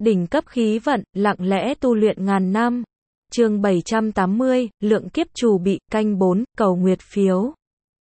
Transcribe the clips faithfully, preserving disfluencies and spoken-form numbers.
Đỉnh cấp khí vận, lặng lẽ tu luyện ngàn năm. Chương bảy trăm tám mươi, lượng kiếp chủ bị, canh bốn, cầu nguyệt phiếu.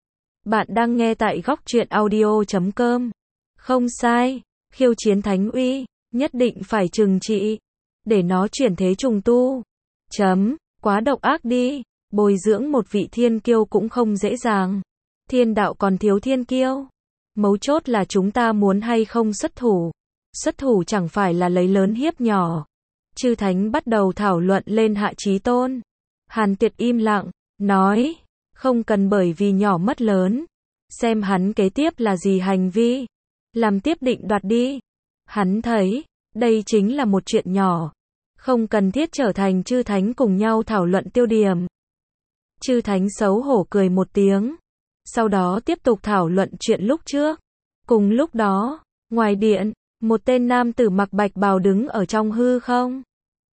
Bạn đang nghe tại góc truyện audio chấm com. Không sai, khiêu chiến thánh uy, nhất định phải trừng trị. Để nó chuyển thế trùng tu. Chấm, quá độc ác đi, bồi dưỡng một vị thiên kiêu cũng không dễ dàng. Thiên đạo còn thiếu thiên kiêu. Mấu chốt là chúng ta muốn hay không xuất thủ. Xuất thủ chẳng phải là lấy lớn hiếp nhỏ. Chư thánh bắt đầu thảo luận lên Hạ Chí Tôn. Hàn Tuyệt im lặng, nói, không cần bởi vì nhỏ mất lớn. Xem hắn kế tiếp là gì hành vi. Làm tiếp định đoạt đi. Hắn thấy, đây chính là một chuyện nhỏ. Không cần thiết trở thành chư thánh cùng nhau thảo luận tiêu điểm. Chư thánh xấu hổ cười một tiếng. Sau đó tiếp tục thảo luận chuyện lúc trước. Cùng lúc đó, ngoài điện, một tên nam tử mặc bạch bào đứng ở trong hư không.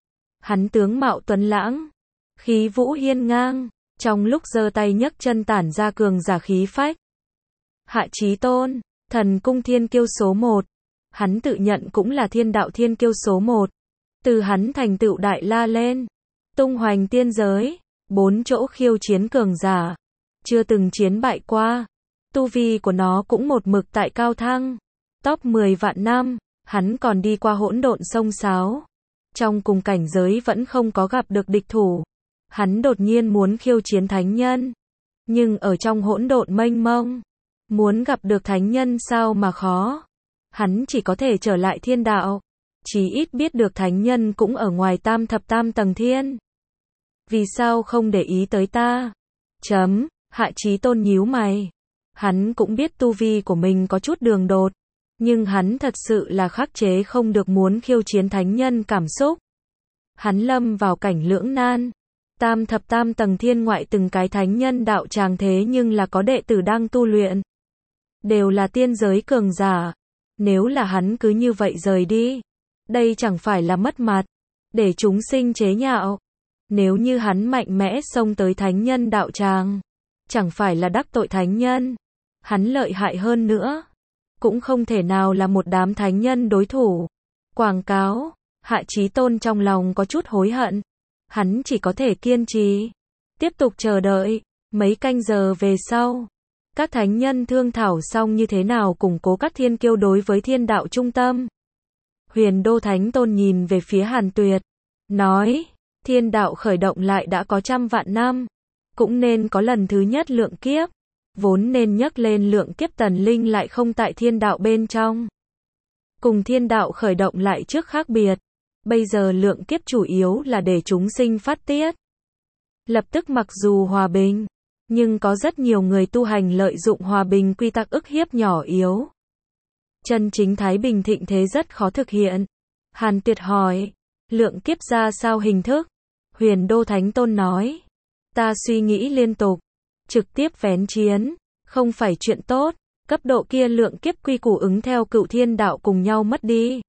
Hắn tướng mạo tuấn lãng, khí vũ hiên ngang, trong lúc giơ tay nhấc chân tản ra cường giả khí phách. Hạ Chí Tôn, thần cung thiên kiêu số một. Hắn tự nhận cũng là thiên đạo thiên kiêu số một. Từ hắn thành tựu đại la lên, tung hoành tiên giới, bốn chỗ khiêu chiến cường giả, chưa từng chiến bại qua. Tu vi của nó cũng một mực tại cao thăng. Top mười vạn năm, hắn còn đi qua hỗn độn sông sáo. Trong cùng cảnh giới vẫn không có gặp được địch thủ. Hắn đột nhiên muốn khiêu chiến thánh nhân. Nhưng ở trong hỗn độn mênh mông, muốn gặp được thánh nhân sao mà khó. Hắn chỉ có thể trở lại thiên đạo. Chí ít biết được thánh nhân cũng ở ngoài tam thập tam tầng thiên. Vì sao không để ý tới ta? Chấm, Hạ Chí Tôn nhíu mày. Hắn cũng biết tu vi của mình có chút đường đột. Nhưng hắn thật sự là khắc chế không được muốn khiêu chiến thánh nhân cảm xúc. Hắn lâm vào cảnh lưỡng nan. Tam thập tam tầng thiên ngoại từng cái thánh nhân đạo tràng thế nhưng là có đệ tử đang tu luyện. Đều là tiên giới cường giả. Nếu là hắn cứ như vậy rời đi. Đây chẳng phải là mất mặt. Để chúng sinh chế nhạo. Nếu như hắn mạnh mẽ xông tới thánh nhân đạo tràng. Chẳng phải là đắc tội thánh nhân. Hắn lợi hại hơn nữa. Cũng không thể nào là một đám thánh nhân đối thủ. Quảng cáo, Hạ Chí Tôn trong lòng có chút hối hận. Hắn chỉ có thể kiên trì. Tiếp tục chờ đợi. Mấy canh giờ về sau. Các thánh nhân thương thảo xong như thế nào củng cố các thiên kiêu đối với thiên đạo trung tâm. Huyền Đô Thánh Tôn nhìn về phía Hàn Tuyệt. Nói, thiên đạo khởi động lại đã có trăm vạn năm. Cũng nên có lần thứ nhất lượng kiếp. Vốn nên nhắc lên lượng kiếp tần linh lại không tại thiên đạo bên trong. Cùng thiên đạo khởi động lại trước khác biệt. Bây giờ lượng kiếp chủ yếu là để chúng sinh phát tiết. Lập tức mặc dù hòa bình, nhưng có rất nhiều người tu hành lợi dụng hòa bình quy tắc ức hiếp nhỏ yếu. Chân chính thái bình thịnh thế rất khó thực hiện. Hàn Tuyệt hỏi, lượng kiếp ra sao hình thức? Huyền Đô Thánh Tôn nói, ta suy nghĩ liên tục. Trực tiếp vén chiến, không phải chuyện tốt, cấp độ kia lượng kiếp quy củ ứng theo cựu thiên đạo cùng nhau mất đi.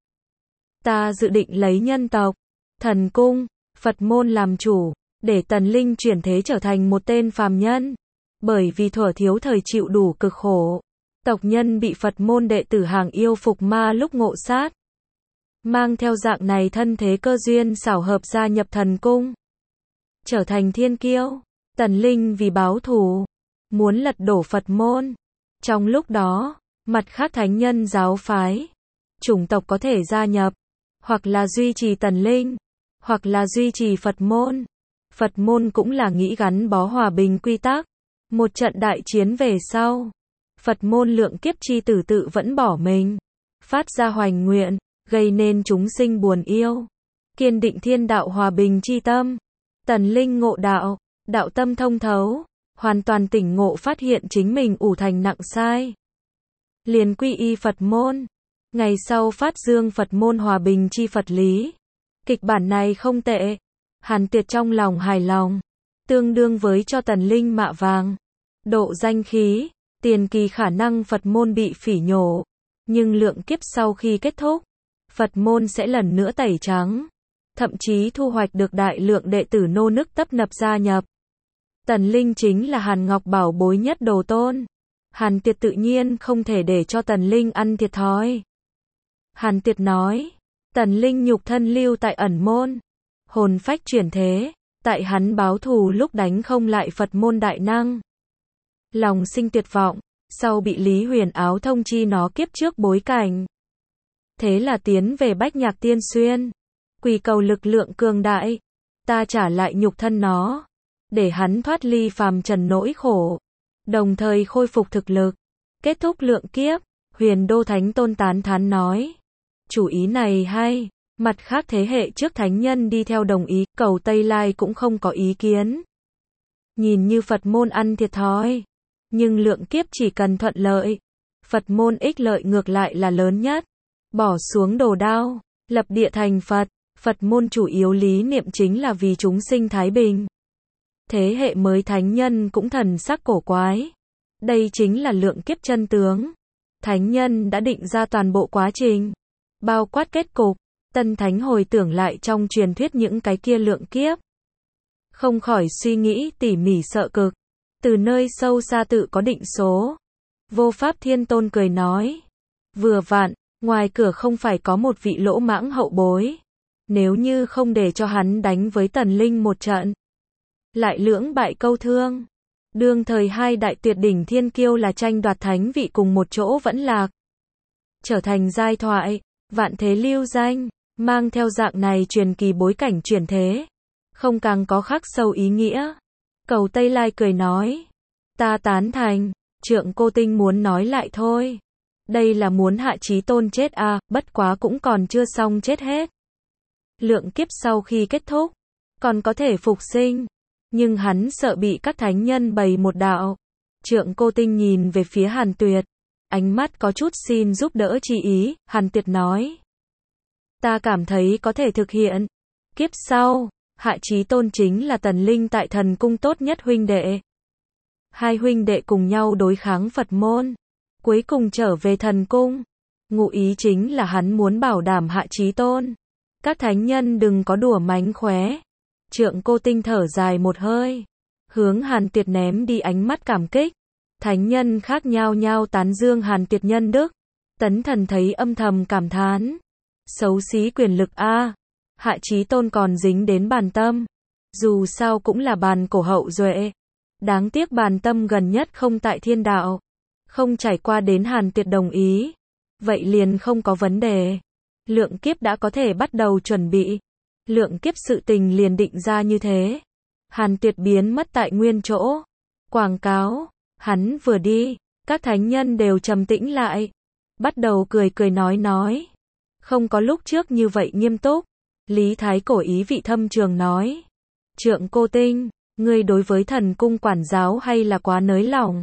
Ta dự định lấy nhân tộc, thần cung, Phật môn làm chủ, để tần linh chuyển thế trở thành một tên phàm nhân. Bởi vì thuở thiếu thời chịu đủ cực khổ, tộc nhân bị Phật môn đệ tử hàng yêu phục ma lúc ngộ sát. Mang theo dạng này thân thế cơ duyên xảo hợp gia nhập thần cung. Trở thành thiên kiêu. Tần linh vì báo thù, muốn lật đổ Phật môn. Trong lúc đó, mặt khác thánh nhân giáo phái, chủng tộc có thể gia nhập, hoặc là duy trì tần linh, hoặc là duy trì Phật môn. Phật môn cũng là nghĩ gắn bó hòa bình quy tắc. Một trận đại chiến về sau, Phật môn lượng kiếp chi tử tự vẫn bỏ mình, phát ra hoành nguyện, gây nên chúng sinh buồn yêu. Kiên định thiên đạo hòa bình chi tâm. Tần linh ngộ đạo. Đạo tâm thông thấu, hoàn toàn tỉnh ngộ phát hiện chính mình ủ thành nặng sai. Liền quy y Phật môn. Ngày sau phát dương Phật môn hòa bình chi Phật lý. Kịch bản này không tệ. Hàn Tuyệt trong lòng hài lòng. Tương đương với cho tần linh mạ vàng. Độ danh khí, tiền kỳ khả năng Phật môn bị phỉ nhổ. Nhưng lượng kiếp sau khi kết thúc, Phật môn sẽ lần nữa tẩy trắng. Thậm chí thu hoạch được đại lượng đệ tử nô nức tấp nập gia nhập. Tần linh chính là Hàn Ngọc bảo bối nhất đồ tôn. Hàn Tuyệt tự nhiên không thể để cho tần linh ăn thiệt thòi. Hàn Tuyệt nói, Tần Linh nhục thân lưu tại ẩn môn, hồn phách chuyển thế, tại hắn báo thù lúc đánh không lại Phật môn đại năng. Lòng sinh tuyệt vọng, sau bị Lý Huyền Áo thông chi nó kiếp trước bối cảnh. Thế là tiến về Bách Nhạc Tiên Xuyên, quỳ cầu lực lượng cường đại, ta trả lại nhục thân nó, để hắn thoát ly phàm trần nỗi khổ, đồng thời khôi phục thực lực, kết thúc lượng kiếp. Huyền Đô Thánh Tôn tán thán nói, chủ ý này hay. Mặt khác thế hệ trước thánh nhân đi theo đồng ý, Cầu Tây Lai cũng không có ý kiến. Nhìn như Phật môn ăn thiệt thòi, nhưng lượng kiếp chỉ cần thuận lợi, Phật môn ích lợi ngược lại là lớn nhất. Bỏ xuống đồ đao, lập địa thành Phật, Phật môn chủ yếu lý niệm chính là vì chúng sinh thái bình. Thế hệ mới thánh nhân cũng thần sắc cổ quái. Đây chính là lượng kiếp chân tướng. Thánh nhân đã định ra toàn bộ quá trình, bao quát kết cục. Tân thánh hồi tưởng lại trong truyền thuyết những cái kia lượng kiếp, không khỏi suy nghĩ tỉ mỉ sợ cực. Từ nơi sâu xa tự có định số. Vô Pháp Thiên Tôn cười nói, vừa vặn, ngoài cửa không phải có một vị lỗ mãng hậu bối. Nếu như không để cho hắn đánh với Tần Linh một trận, lại lưỡng bại câu thương. Đương thời hai đại tuyệt đỉnh thiên kiêu là tranh đoạt thánh vị cùng một chỗ vẫn lạc, trở thành giai thoại, vạn thế lưu danh. Mang theo dạng này truyền kỳ bối cảnh chuyển thế, không càng có khắc sâu ý nghĩa. Cầu Tây Lai cười nói, ta tán thành. Trượng Cô Tinh muốn nói lại thôi, đây là muốn Hạ Chí Tôn chết à, bất quá cũng còn chưa xong chết hết. Lượng kiếp sau khi kết thúc, còn có thể phục sinh, nhưng hắn sợ bị các thánh nhân bày một đạo. Trượng Cô Tinh nhìn về phía Hàn Tuyệt, ánh mắt có chút xin giúp đỡ chi ý. Hàn Tuyệt nói, ta cảm thấy có thể thực hiện. Kiếp sau, Hạ Chí Tôn chính là Tần Linh tại thần cung tốt nhất huynh đệ. Hai huynh đệ cùng nhau đối kháng Phật môn, cuối cùng trở về thần cung. Ngụ ý chính là hắn muốn bảo đảm Hạ Chí Tôn, các thánh nhân đừng có đùa mánh khóe. Trượng Cô Tinh thở dài một hơi, hướng Hàn Tuyệt ném đi ánh mắt cảm kích. Thánh nhân khác nhao nhao tán dương Hàn Tuyệt nhân đức. Tấn Thần thấy âm thầm cảm thán, xấu xí quyền lực a, Hạ Chí Tôn còn dính đến Bàn Tâm. Dù sao cũng là bàn cổ hậu duệ. Đáng tiếc Bàn Tâm gần nhất không tại thiên đạo, không trải qua đến Hàn Tuyệt đồng ý. Vậy liền không có vấn đề. Lượng kiếp đã có thể bắt đầu chuẩn bị. Lượng kiếp sự tình liền định ra như thế. Hàn Tuyệt biến mất tại nguyên chỗ. Quảng cáo, hắn vừa đi, các thánh nhân đều trầm tĩnh lại, bắt đầu cười cười nói nói. Không có lúc trước như vậy nghiêm túc. Lý Thái Cổ ý vị thâm trường nói, Trượng Cô Tinh, ngươi đối với thần cung quản giáo hay là quá nới lỏng.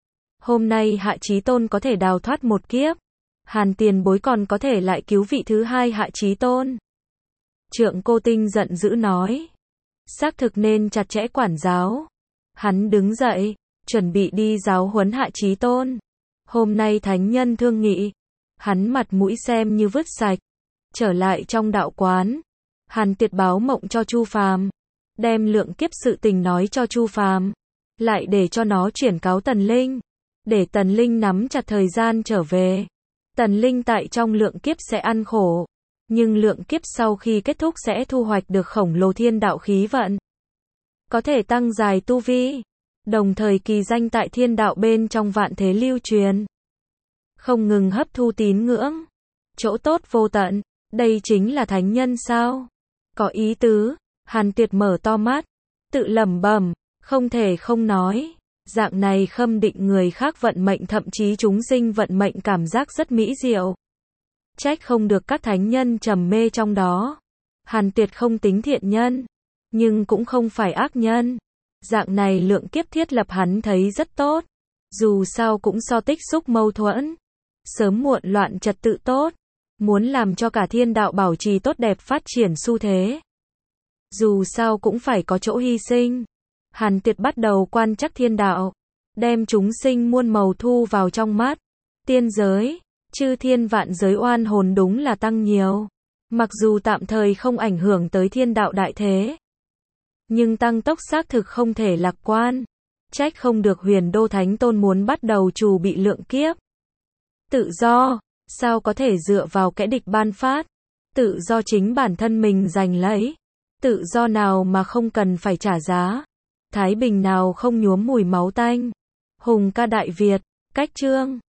Hôm nay Hạ Chí Tôn có thể đào thoát một kiếp, Hàn tiền bối còn có thể lại cứu vị thứ hai Hạ Chí Tôn. Trượng Cô Tinh giận dữ nói, xác thực nên chặt chẽ quản giáo. Hắn đứng dậy, chuẩn bị đi giáo huấn Hạ Chí Tôn. Hôm nay thánh nhân thương nghị, hắn mặt mũi xem như vứt sạch. Trở lại trong đạo quán, Hàn Tuyệt báo mộng cho Chu Phàm, đem lượng kiếp sự tình nói cho Chu Phàm, lại để cho nó chuyển cáo Tần Linh, để Tần Linh nắm chặt thời gian trở về. Tần Linh tại trong lượng kiếp sẽ ăn khổ, nhưng lượng kiếp sau khi kết thúc sẽ thu hoạch được khổng lồ thiên đạo khí vận, có thể tăng dài tu vi, đồng thời kỳ danh tại thiên đạo bên trong vạn thế lưu truyền, không ngừng hấp thu tín ngưỡng, chỗ tốt vô tận. Đây chính là thánh nhân sao? Có ý tứ. Hàn Tuyệt mở to mắt, tự lẩm bẩm, không thể không nói, dạng này khâm định người khác vận mệnh, thậm chí chúng sinh vận mệnh, cảm giác rất mỹ diệu. Trách không được các thánh nhân trầm mê trong đó. Hàn Tuyệt không tính thiện nhân, nhưng cũng không phải ác nhân. Dạng này lượng kiếp thiết lập hắn thấy rất tốt. Dù sao cũng so tích xúc mâu thuẫn, sớm muộn loạn trật tự tốt. Muốn làm cho cả thiên đạo bảo trì tốt đẹp phát triển xu thế, dù sao cũng phải có chỗ hy sinh. Hàn Tuyệt bắt đầu quan trắc thiên đạo, đem chúng sinh muôn màu thu vào trong mắt. Tiên giới, chư thiên vạn giới oan hồn đúng là tăng nhiều. Mặc dù tạm thời không ảnh hưởng tới thiên đạo đại thế, nhưng tăng tốc xác thực không thể lạc quan. Trách không được Huyền Đô Thánh Tôn muốn bắt đầu trù bị lượng kiếp. Tự do, sao có thể dựa vào kẻ địch ban phát. Tự do chính bản thân mình giành lấy. Tự do nào mà không cần phải trả giá. Thái bình nào không nhuốm mùi máu tanh. Hùng ca Đại Việt. Cách chương